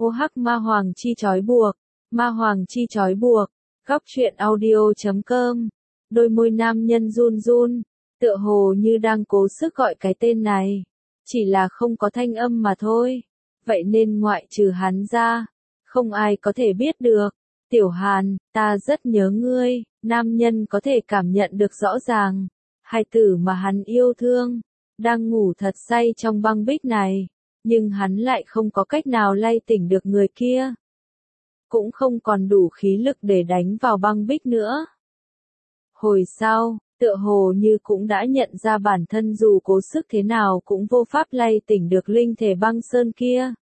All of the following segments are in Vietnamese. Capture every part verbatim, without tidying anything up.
Ô hắc ma hoàng chi trói buộc, ma hoàng chi trói buộc, góc truyện audio chấm com. Đôi môi nam nhân run run, tựa hồ như đang cố sức gọi cái tên này, chỉ là không có thanh âm mà thôi. Vậy nên ngoại trừ hắn ra, không ai có thể biết được. Tiểu Hàn, ta rất nhớ ngươi. Nam nhân có thể cảm nhận được rõ ràng, hài tử mà hắn yêu thương đang ngủ thật say trong băng bích này, nhưng hắn lại không có cách nào lay tỉnh được người kia, cũng không còn đủ khí lực để đánh vào băng bích nữa. Hồi sau, tựa hồ như cũng đã nhận ra bản thân dù cố sức thế nào cũng vô pháp lay tỉnh được linh thể băng sơn kia.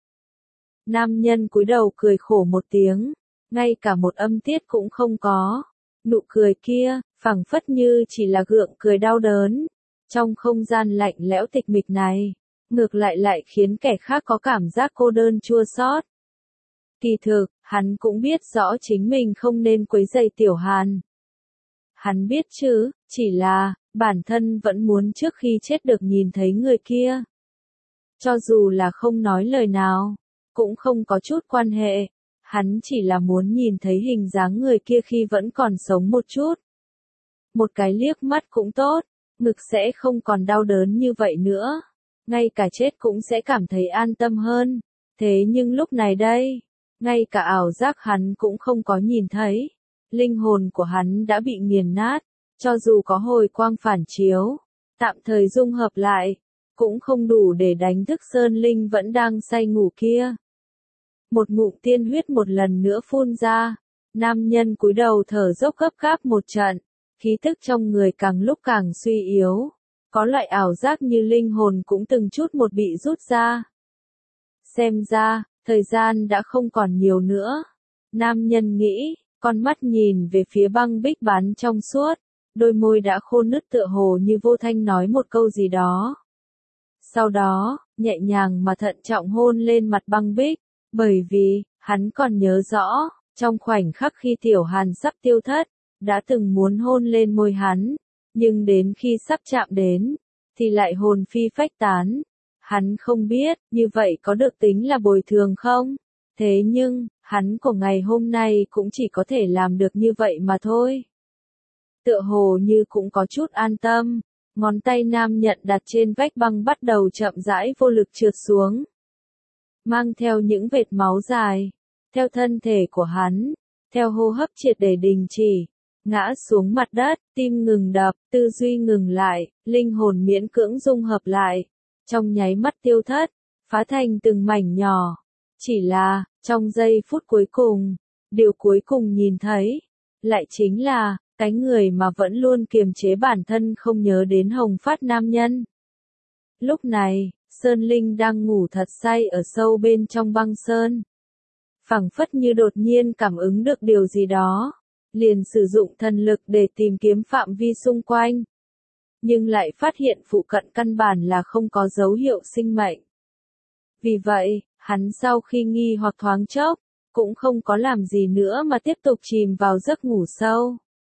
Nam nhân cúi đầu cười khổ một tiếng, ngay cả một âm tiết cũng không có. Nụ cười kia, phảng phất như chỉ là gượng cười đau đớn. Trong không gian lạnh lẽo tịch mịch này, ngược lại lại khiến kẻ khác có cảm giác cô đơn chua xót. Kỳ thực, hắn cũng biết rõ chính mình không nên quấy rầy Tiểu Hàn. Hắn biết chứ, chỉ là, bản thân vẫn muốn trước khi chết được nhìn thấy người kia. Cho dù là không nói lời nào, cũng không có chút quan hệ. Hắn chỉ là muốn nhìn thấy hình dáng người kia khi vẫn còn sống một chút. Một cái liếc mắt cũng tốt, ngực sẽ không còn đau đớn như vậy nữa. Ngay cả chết cũng sẽ cảm thấy an tâm hơn. Thế nhưng lúc này đây, ngay cả ảo giác hắn cũng không có nhìn thấy. Linh hồn của hắn đã bị nghiền nát, cho dù có hồi quang phản chiếu, tạm thời dung hợp lại, cũng không đủ để đánh thức Sơn Linh vẫn đang say ngủ kia. Một ngụm tiên huyết một lần nữa phun ra, nam nhân cúi đầu thở dốc gấp gáp một trận, khí tức trong người càng lúc càng suy yếu, có loại ảo giác như linh hồn cũng từng chút một bị rút ra. Xem ra, thời gian đã không còn nhiều nữa. Nam nhân nghĩ, con mắt nhìn về phía băng bích bán trong suốt, đôi môi đã khô nứt tựa hồ như vô thanh nói một câu gì đó. Sau đó, nhẹ nhàng mà thận trọng hôn lên mặt băng bích. Bởi vì, hắn còn nhớ rõ, trong khoảnh khắc khi Tiểu Hàn sắp tiêu thất, đã từng muốn hôn lên môi hắn, nhưng đến khi sắp chạm đến, thì lại hồn phi phách tán. Hắn không biết, như vậy có được tính là bồi thường không? Thế nhưng, hắn của ngày hôm nay cũng chỉ có thể làm được như vậy mà thôi. Tựa hồ như cũng có chút an tâm, ngón tay nam nhận đặt trên vách băng bắt đầu chậm rãi vô lực trượt xuống, mang theo những vệt máu dài, theo thân thể của hắn, theo hô hấp triệt để đình chỉ, ngã xuống mặt đất, tim ngừng đập, tư duy ngừng lại, linh hồn miễn cưỡng dung hợp lại, trong nháy mắt tiêu thất, phá thành từng mảnh nhỏ. Chỉ là, trong giây phút cuối cùng, điều cuối cùng nhìn thấy, lại chính là, cái người mà vẫn luôn kiềm chế bản thân không nhớ đến hồng phát nam nhân. Lúc này, Sơn Linh đang ngủ thật say ở sâu bên trong băng sơn. Phảng phất như đột nhiên cảm ứng được điều gì đó, liền sử dụng thần lực để tìm kiếm phạm vi xung quanh. Nhưng lại phát hiện phụ cận căn bản là không có dấu hiệu sinh mệnh. Vì vậy, hắn sau khi nghi hoặc thoáng chốc, cũng không có làm gì nữa mà tiếp tục chìm vào giấc ngủ sâu.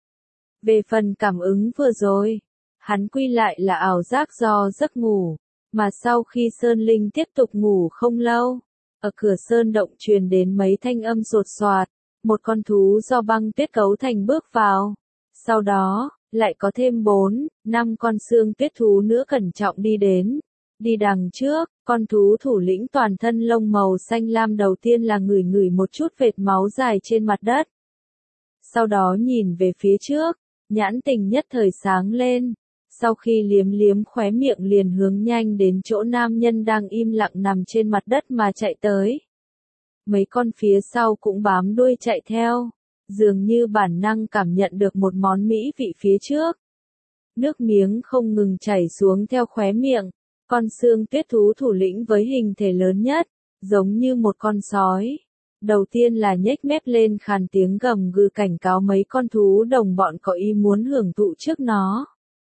Về phần cảm ứng vừa rồi, hắn quy lại là ảo giác do giấc ngủ. Mà sau khi Sơn Linh tiếp tục ngủ không lâu, ở cửa sơn động truyền đến mấy thanh âm sột soạt, một con thú do băng tuyết cấu thành bước vào. Sau đó, lại có thêm bốn, năm con xương tuyết thú nữa cẩn trọng đi đến. Đi đằng trước, con thú thủ lĩnh toàn thân lông màu xanh lam đầu tiên là ngửi ngửi một chút vệt máu dài trên mặt đất. Sau đó nhìn về phía trước, nhãn tình nhất thời sáng lên. Sau khi liếm liếm khóe miệng liền hướng nhanh đến chỗ nam nhân đang im lặng nằm trên mặt đất mà chạy tới. Mấy con phía sau cũng bám đuôi chạy theo, dường như bản năng cảm nhận được một món mỹ vị phía trước. Nước miếng không ngừng chảy xuống theo khóe miệng, con xương tuyết thú thủ lĩnh với hình thể lớn nhất, giống như một con sói. Đầu tiên là nhếch mép lên khàn tiếng gầm gừ cảnh cáo mấy con thú đồng bọn có ý muốn hưởng thụ trước nó.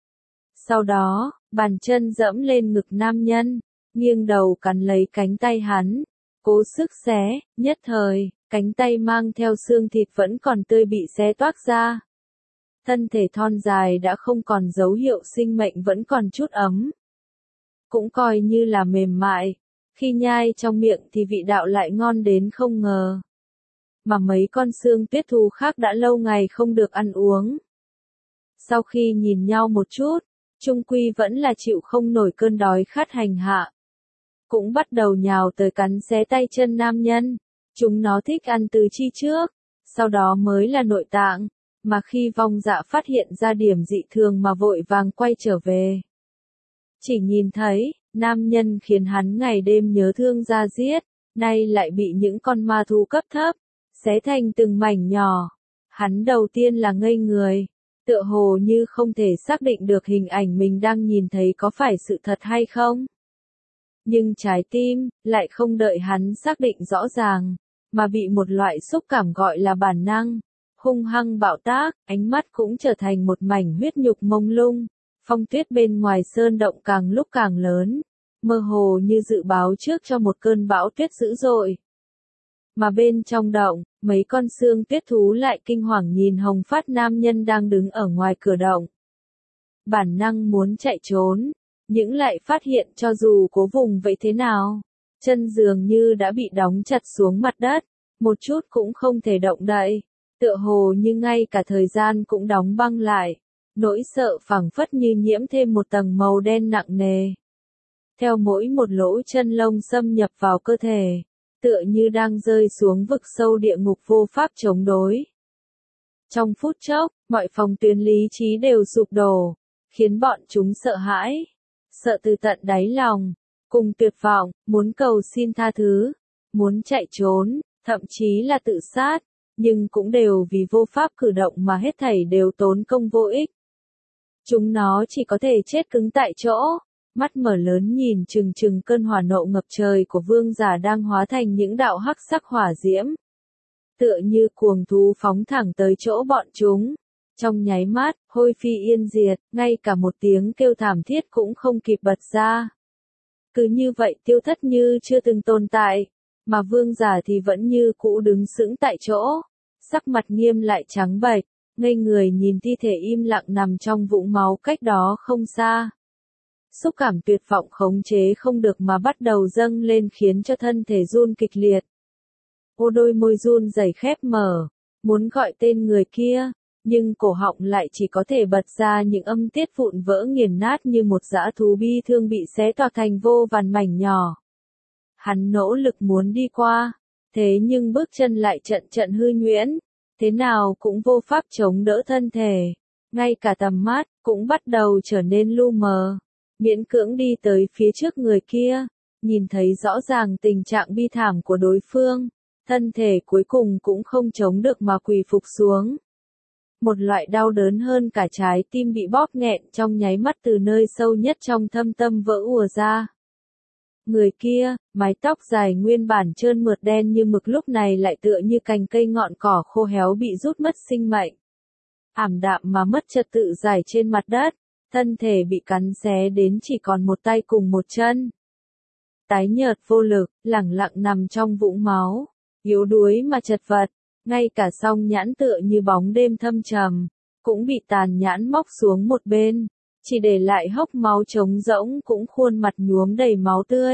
Sau đó, bàn chân dẫm lên ngực nam nhân, nghiêng đầu cắn lấy cánh tay hắn, cố sức xé, nhất thời, cánh tay mang theo xương thịt vẫn còn tươi bị xé toác ra. Thân thể thon dài đã không còn dấu hiệu sinh mệnh vẫn còn chút ấm. Cũng coi như là mềm mại, Khi nhai trong miệng thì vị đạo lại ngon đến không ngờ. Mà mấy con xương tuyết thú khác đã lâu ngày không được ăn uống. Sau khi nhìn nhau một chút, chung quy vẫn là chịu không nổi cơn đói khát hành hạ. Cũng bắt đầu nhào tới cắn xé tay chân nam nhân. Chúng nó thích ăn tứ chi trước, sau đó mới là nội tạng, mà khi vong dạ phát hiện ra điểm dị thường mà vội vàng quay trở về. Chỉ nhìn thấy, nam nhân khiến hắn ngày đêm nhớ thương ra giết, nay lại bị những con ma thú cấp thấp, xé thành từng mảnh nhỏ. Hắn đầu tiên là ngây người, tựa hồ như không thể xác định được hình ảnh mình đang nhìn thấy có phải sự thật hay không. Nhưng trái tim, lại không đợi hắn xác định rõ ràng, mà bị một loại xúc cảm gọi là bản năng, hung hăng bạo tác, ánh mắt cũng trở thành một mảnh huyết nhục mông lung. Phong tuyết bên ngoài sơn động càng lúc càng lớn, mơ hồ như dự báo trước cho một cơn bão tuyết dữ dội. Mà bên trong động, mấy con xương tuyết thú lại kinh hoàng nhìn hồng phát nam nhân đang đứng ở ngoài cửa động. Bản năng muốn chạy trốn, nhưng lại phát hiện cho dù cố vùng vậy thế nào, chân dường như đã bị đóng chặt xuống mặt đất, một chút cũng không thể động đậy, tựa hồ như ngay cả thời gian cũng đóng băng lại. Nỗi sợ phảng phất như nhiễm thêm một tầng màu đen nặng nề. Theo mỗi một lỗ chân lông xâm nhập vào cơ thể, tựa như đang rơi xuống vực sâu địa ngục vô pháp chống đối. Trong phút chốc, mọi phòng tuyến lý trí đều sụp đổ, khiến bọn chúng sợ hãi, sợ từ tận đáy lòng, cùng tuyệt vọng, muốn cầu xin tha thứ, muốn chạy trốn, thậm chí là tự sát, nhưng cũng đều vì vô pháp cử động mà hết thảy đều tốn công vô ích. Chúng nó chỉ có thể chết cứng tại chỗ, mắt mở lớn nhìn chừng chừng cơn hỏa nộ ngập trời của vương giả đang hóa thành những đạo hắc sắc hỏa diễm. Tựa như cuồng thú phóng thẳng tới chỗ bọn chúng. Trong nháy mắt, hôi phi yên diệt, ngay cả một tiếng kêu thảm thiết cũng không kịp bật ra. Cứ như vậy tiêu thất như chưa từng tồn tại, mà vương giả thì vẫn như cũ đứng sững tại chỗ, sắc mặt nghiêm lại trắng bệch. Ngây người nhìn thi thể im lặng nằm trong vũng máu cách đó không xa. Xúc cảm tuyệt vọng khống chế không được mà bắt đầu dâng lên khiến cho thân thể run kịch liệt. Ô đôi môi run rẩy khép mở, muốn gọi tên người kia, nhưng cổ họng lại chỉ có thể bật ra những âm tiết vụn vỡ nghiền nát như một dã thú bi thương bị xé toạc thành vô vàn mảnh nhỏ. Hắn nỗ lực muốn đi qua, thế nhưng bước chân lại trận trận hư nhuyễn. Thế nào cũng vô pháp chống đỡ thân thể, ngay cả tầm mắt cũng bắt đầu trở nên lu mờ, miễn cưỡng đi tới phía trước người kia, nhìn thấy rõ ràng tình trạng bi thảm của đối phương, thân thể cuối cùng cũng không chống được mà quỳ phục xuống. Một loại đau đớn hơn cả trái tim bị bóp nghẹn trong nháy mắt từ nơi sâu nhất trong thâm tâm vỡ ùa ra. Người kia, mái tóc dài nguyên bản trơn mượt đen như mực lúc này lại tựa như cành cây ngọn cỏ khô héo bị rút mất sinh mệnh. Ảm đạm mà mất trật tự dài trên mặt đất, thân thể bị cắn xé đến chỉ còn một tay cùng một chân. Tái nhợt vô lực, lẳng lặng nằm trong vũng máu, yếu đuối mà chật vật, ngay cả song nhãn tựa như bóng đêm thâm trầm, cũng bị tàn nhãn móc xuống một bên. Chỉ để lại hốc máu trống rỗng cũng khuôn mặt nhuốm đầy máu tươi.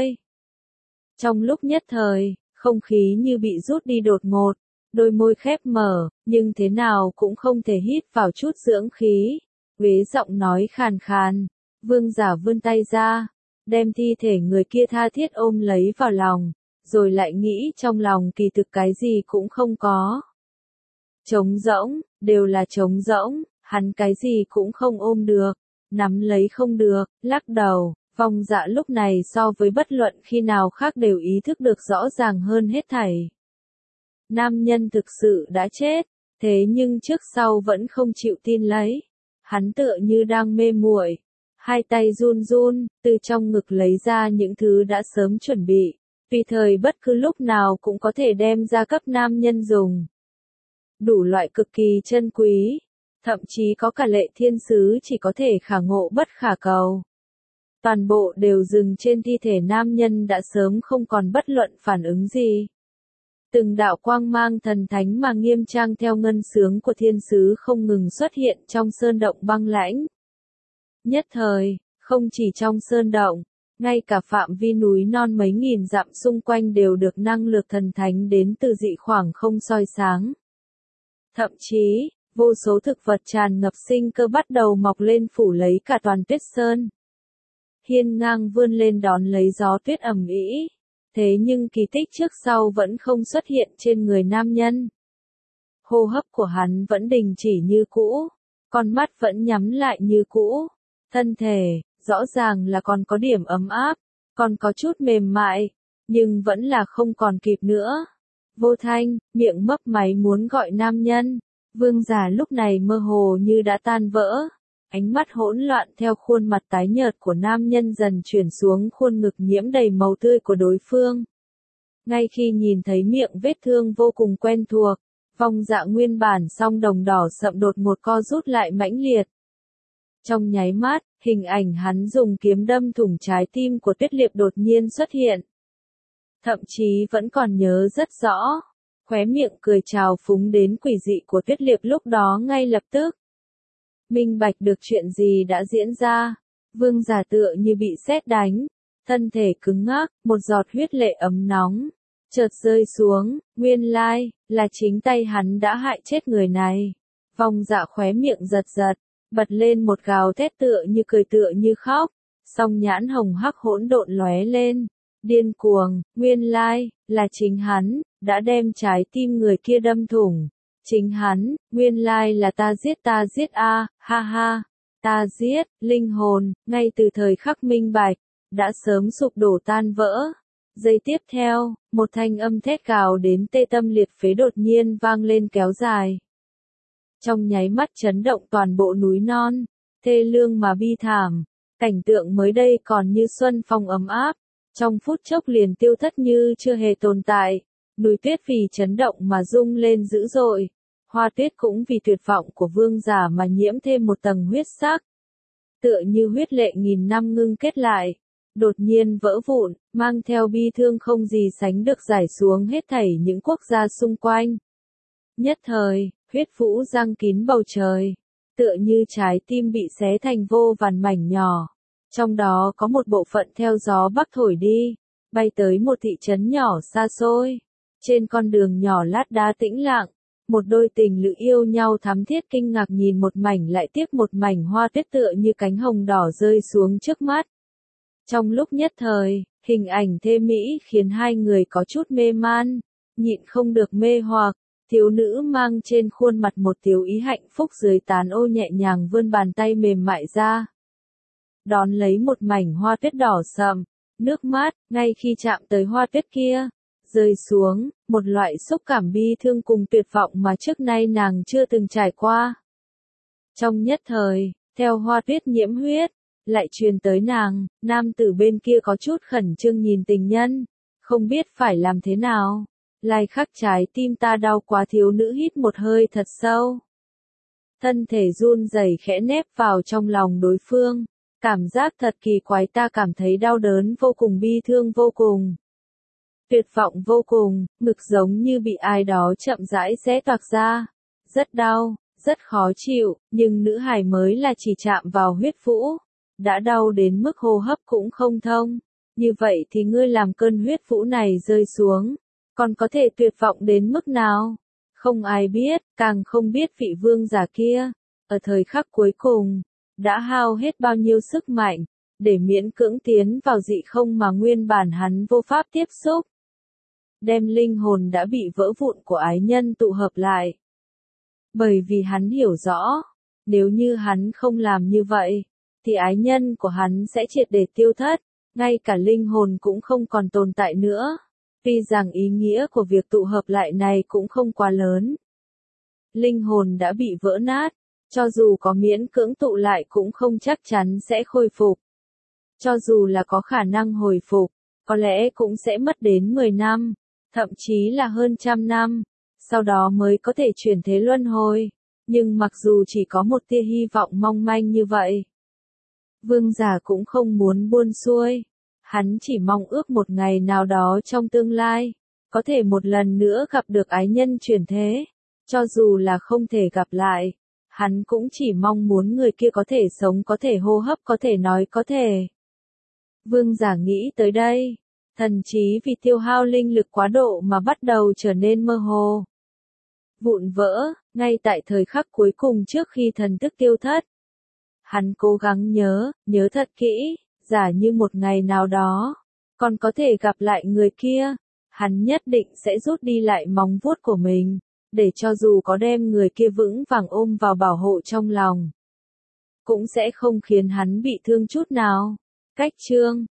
Trong lúc nhất thời, không khí như bị rút đi đột ngột, đôi môi khép mở, nhưng thế nào cũng không thể hít vào chút dưỡng khí. Uế giọng nói khàn khàn, vương giả vươn tay ra, đem thi thể người kia tha thiết ôm lấy vào lòng, rồi lại nghĩ trong lòng kỳ thực cái gì cũng không có. Trống rỗng, đều là trống rỗng, hắn cái gì cũng không ôm được. Nắm lấy không được, lắc đầu, vong dạ lúc này so với bất luận khi nào khác đều ý thức được rõ ràng hơn hết thảy. Nam nhân thực sự đã chết, thế nhưng trước sau vẫn không chịu tin lấy. Hắn tựa như đang mê muội, hai tay run run, từ trong ngực lấy ra những thứ đã sớm chuẩn bị, tùy thời bất cứ lúc nào cũng có thể đem ra cấp nam nhân dùng. Đủ loại cực kỳ chân quý. Thậm chí có cả lệ thiên sứ chỉ có thể khả ngộ bất khả cầu. Toàn bộ đều dừng trên thi thể nam nhân đã sớm không còn bất luận phản ứng gì. Từng đạo quang mang thần thánh mà nghiêm trang theo ngân sướng của thiên sứ không ngừng xuất hiện trong sơn động băng lãnh. Nhất thời, không chỉ trong sơn động, Ngay cả phạm vi núi non mấy nghìn dặm xung quanh đều được năng lực thần thánh đến từ dị khoảng không soi sáng. Thậm chí, vô số thực vật tràn ngập sinh cơ bắt đầu mọc lên phủ lấy cả toàn tuyết sơn. Hiên ngang vươn lên đón lấy gió tuyết ầm ĩ. Thế nhưng kỳ tích trước sau vẫn không xuất hiện trên người nam nhân. Hô hấp của hắn vẫn đình chỉ như cũ, con mắt vẫn nhắm lại như cũ. Thân thể, rõ ràng là còn có điểm ấm áp, còn có chút mềm mại, nhưng vẫn là không còn kịp nữa. Vô Thanh, miệng mấp máy muốn gọi nam nhân. Vương giả lúc này mơ hồ như đã tan vỡ. Ánh mắt hỗn loạn theo khuôn mặt tái nhợt của nam nhân dần chuyển xuống khuôn ngực nhiễm đầy màu tươi của đối phương. Ngay khi nhìn thấy miệng vết thương vô cùng quen thuộc, vòng dạ nguyên bản song đồng đỏ sậm đột một co rút lại mãnh liệt. Trong nháy mắt, hình ảnh hắn dùng kiếm đâm thủng trái tim của Tuyết Liệp đột nhiên xuất hiện. Thậm chí vẫn còn nhớ rất rõ, khóe miệng cười trào phúng đến quỷ dị của Tuyết Liệp lúc đó ngay lập tức. Minh bạch được chuyện gì đã diễn ra, vương giả tựa như bị sét đánh, thân thể cứng ngắc, một giọt huyết lệ ấm nóng, chợt rơi xuống, nguyên lai, là chính tay hắn đã hại chết người này. Vòng dạ khóe miệng giật giật, bật lên một gào thét tựa như cười tựa như khóc, song nhãn hồng hắc hỗn độn lóe lên, điên cuồng, nguyên lai, là chính hắn, đã đem trái tim người kia đâm thủng. Chính hắn, nguyên lai là ta giết ta giết a, ha ha, ta giết, linh hồn, ngay từ thời khắc minh bạch, đã sớm sụp đổ tan vỡ. Giây tiếp theo, một thanh âm thét gào đến tê tâm liệt phế đột nhiên vang lên kéo dài. Trong nháy mắt chấn động toàn bộ núi non, thê lương mà bi thảm, cảnh tượng mới đây còn như xuân phong ấm áp, trong phút chốc liền tiêu thất như chưa hề tồn tại, núi tuyết vì chấn động mà rung lên dữ dội. Hoa tuyết cũng vì tuyệt vọng của vương giả mà nhiễm thêm một tầng huyết sắc. Tựa như huyết lệ nghìn năm ngưng kết lại, đột nhiên vỡ vụn, mang theo bi thương không gì sánh được rải xuống hết thảy những quốc gia xung quanh. Nhất thời, huyết vũ giăng kín bầu trời, tựa như trái tim bị xé thành vô vàn mảnh nhỏ. Trong đó có một bộ phận theo gió bắc thổi đi, bay tới một thị trấn nhỏ xa xôi. Trên con đường nhỏ lát đá tĩnh lặng, một đôi tình lữ yêu nhau thắm thiết kinh ngạc nhìn một mảnh lại tiếp một mảnh hoa tuyết tựa như cánh hồng đỏ rơi xuống trước mắt. Trong lúc nhất thời, hình ảnh thê mỹ khiến hai người có chút mê man, nhịn không được mê hoặc. Thiếu nữ mang trên khuôn mặt một thiếu ý hạnh phúc dưới tán ô nhẹ nhàng vươn bàn tay mềm mại ra. Đón lấy một mảnh hoa tuyết đỏ sậm, nước mắt, ngay khi chạm tới hoa tuyết kia, rơi xuống, một loại xúc cảm bi thương cùng tuyệt vọng mà trước nay nàng chưa từng trải qua. Trong nhất thời, theo hoa tuyết nhiễm huyết, lại truyền tới nàng, nam tử bên kia có chút khẩn trương nhìn tình nhân, không biết phải làm thế nào. Lai khắc trái tim ta đau quá, thiếu nữ hít một hơi thật sâu. Thân thể run rẩy khẽ nép vào trong lòng đối phương, cảm giác thật kỳ quái, ta cảm thấy đau đớn vô cùng, bi thương vô cùng. Tuyệt vọng vô cùng, ngực giống như bị ai đó chậm rãi xé toạc ra. Rất đau, rất khó chịu, nhưng nữ hài mới là chỉ chạm vào huyết vũ. Đã đau đến mức hô hấp cũng không thông. Như vậy thì ngươi làm cơn huyết vũ này rơi xuống, còn có thể tuyệt vọng đến mức nào? Không ai biết, càng không biết vị vương giả kia, ở thời khắc cuối cùng, đã hao hết bao nhiêu sức mạnh, để miễn cưỡng tiến vào dị không mà nguyên bản hắn vô pháp tiếp xúc. Đem linh hồn đã bị vỡ vụn của ái nhân tụ hợp lại. Bởi vì hắn hiểu rõ, nếu như hắn không làm như vậy, thì ái nhân của hắn sẽ triệt để tiêu thất, ngay cả linh hồn cũng không còn tồn tại nữa. Tuy rằng ý nghĩa của việc tụ hợp lại này cũng không quá lớn. Linh hồn đã bị vỡ nát, cho dù có miễn cưỡng tụ lại cũng không chắc chắn sẽ khôi phục. Cho dù là có khả năng hồi phục, có lẽ cũng sẽ mất đến mười năm, thậm chí là hơn trăm năm, sau đó mới có thể chuyển thế luân hồi. Nhưng mặc dù chỉ có một tia hy vọng mong manh như vậy, vương giả cũng không muốn buông xuôi. Hắn chỉ mong ước một ngày nào đó trong tương lai, có thể một lần nữa gặp được ái nhân chuyển thế. Cho dù là không thể gặp lại, hắn cũng chỉ mong muốn người kia có thể sống, có thể hô hấp, có thể nói, có thể Vương giả nghĩ tới đây, thần trí vì tiêu hao linh lực quá độ mà bắt đầu trở nên mơ hồ. Vụn vỡ, ngay tại thời khắc cuối cùng trước khi thần thức tiêu thất. Hắn cố gắng nhớ, nhớ thật kỹ, giả như một ngày nào đó, còn có thể gặp lại người kia, hắn nhất định sẽ rút đi lại móng vuốt của mình, để cho dù có đem người kia vững vàng ôm vào bảo hộ trong lòng, cũng sẽ không khiến hắn bị thương chút nào. Cách chương